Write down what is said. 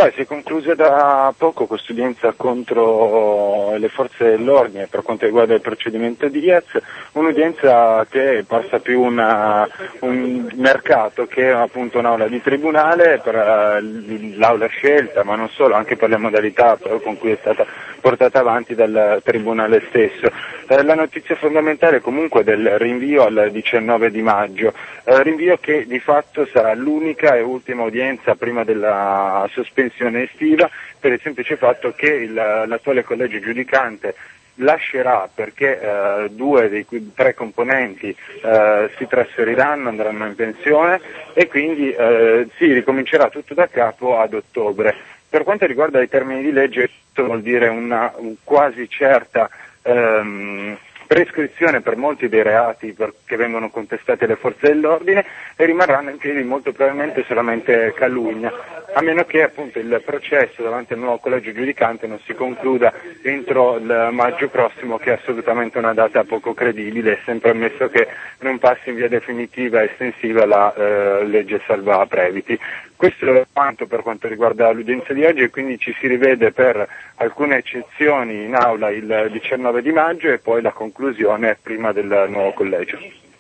Si è conclusa da poco quest'udienza contro le forze dell'ordine per quanto riguarda il procedimento di Diaz, un'udienza che passa più un mercato che appunto un'aula di tribunale per l'aula scelta, ma non solo, anche per le modalità con cui è stata portata avanti dal tribunale stesso. La notizia fondamentale comunque del rinvio al 19 di maggio, rinvio che di fatto sarà l'unica e ultima udienza prima della sospensione estiva, per il semplice fatto che l'attuale collegio giudicante lascerà perché due dei tre componenti si trasferiranno, andranno in pensione e quindi si ricomincerà tutto da capo ad ottobre. Per quanto riguarda i termini di legge, questo vuol dire una quasi certa prescrizione per molti dei reati che vengono contestati alle forze dell'ordine e rimarranno in piedi molto probabilmente solamente calunnia, a meno che appunto il processo davanti al nuovo collegio giudicante non si concluda entro il maggio prossimo, che è assolutamente una data poco credibile, sempre ammesso che non passi in via definitiva e estensiva la legge salva Previti. Questo è quanto per quanto riguarda l'udienza di oggi e quindi ci si rivede per alcune eccezioni in aula il 19 di maggio e poi la conclusione prima del nuovo collegio.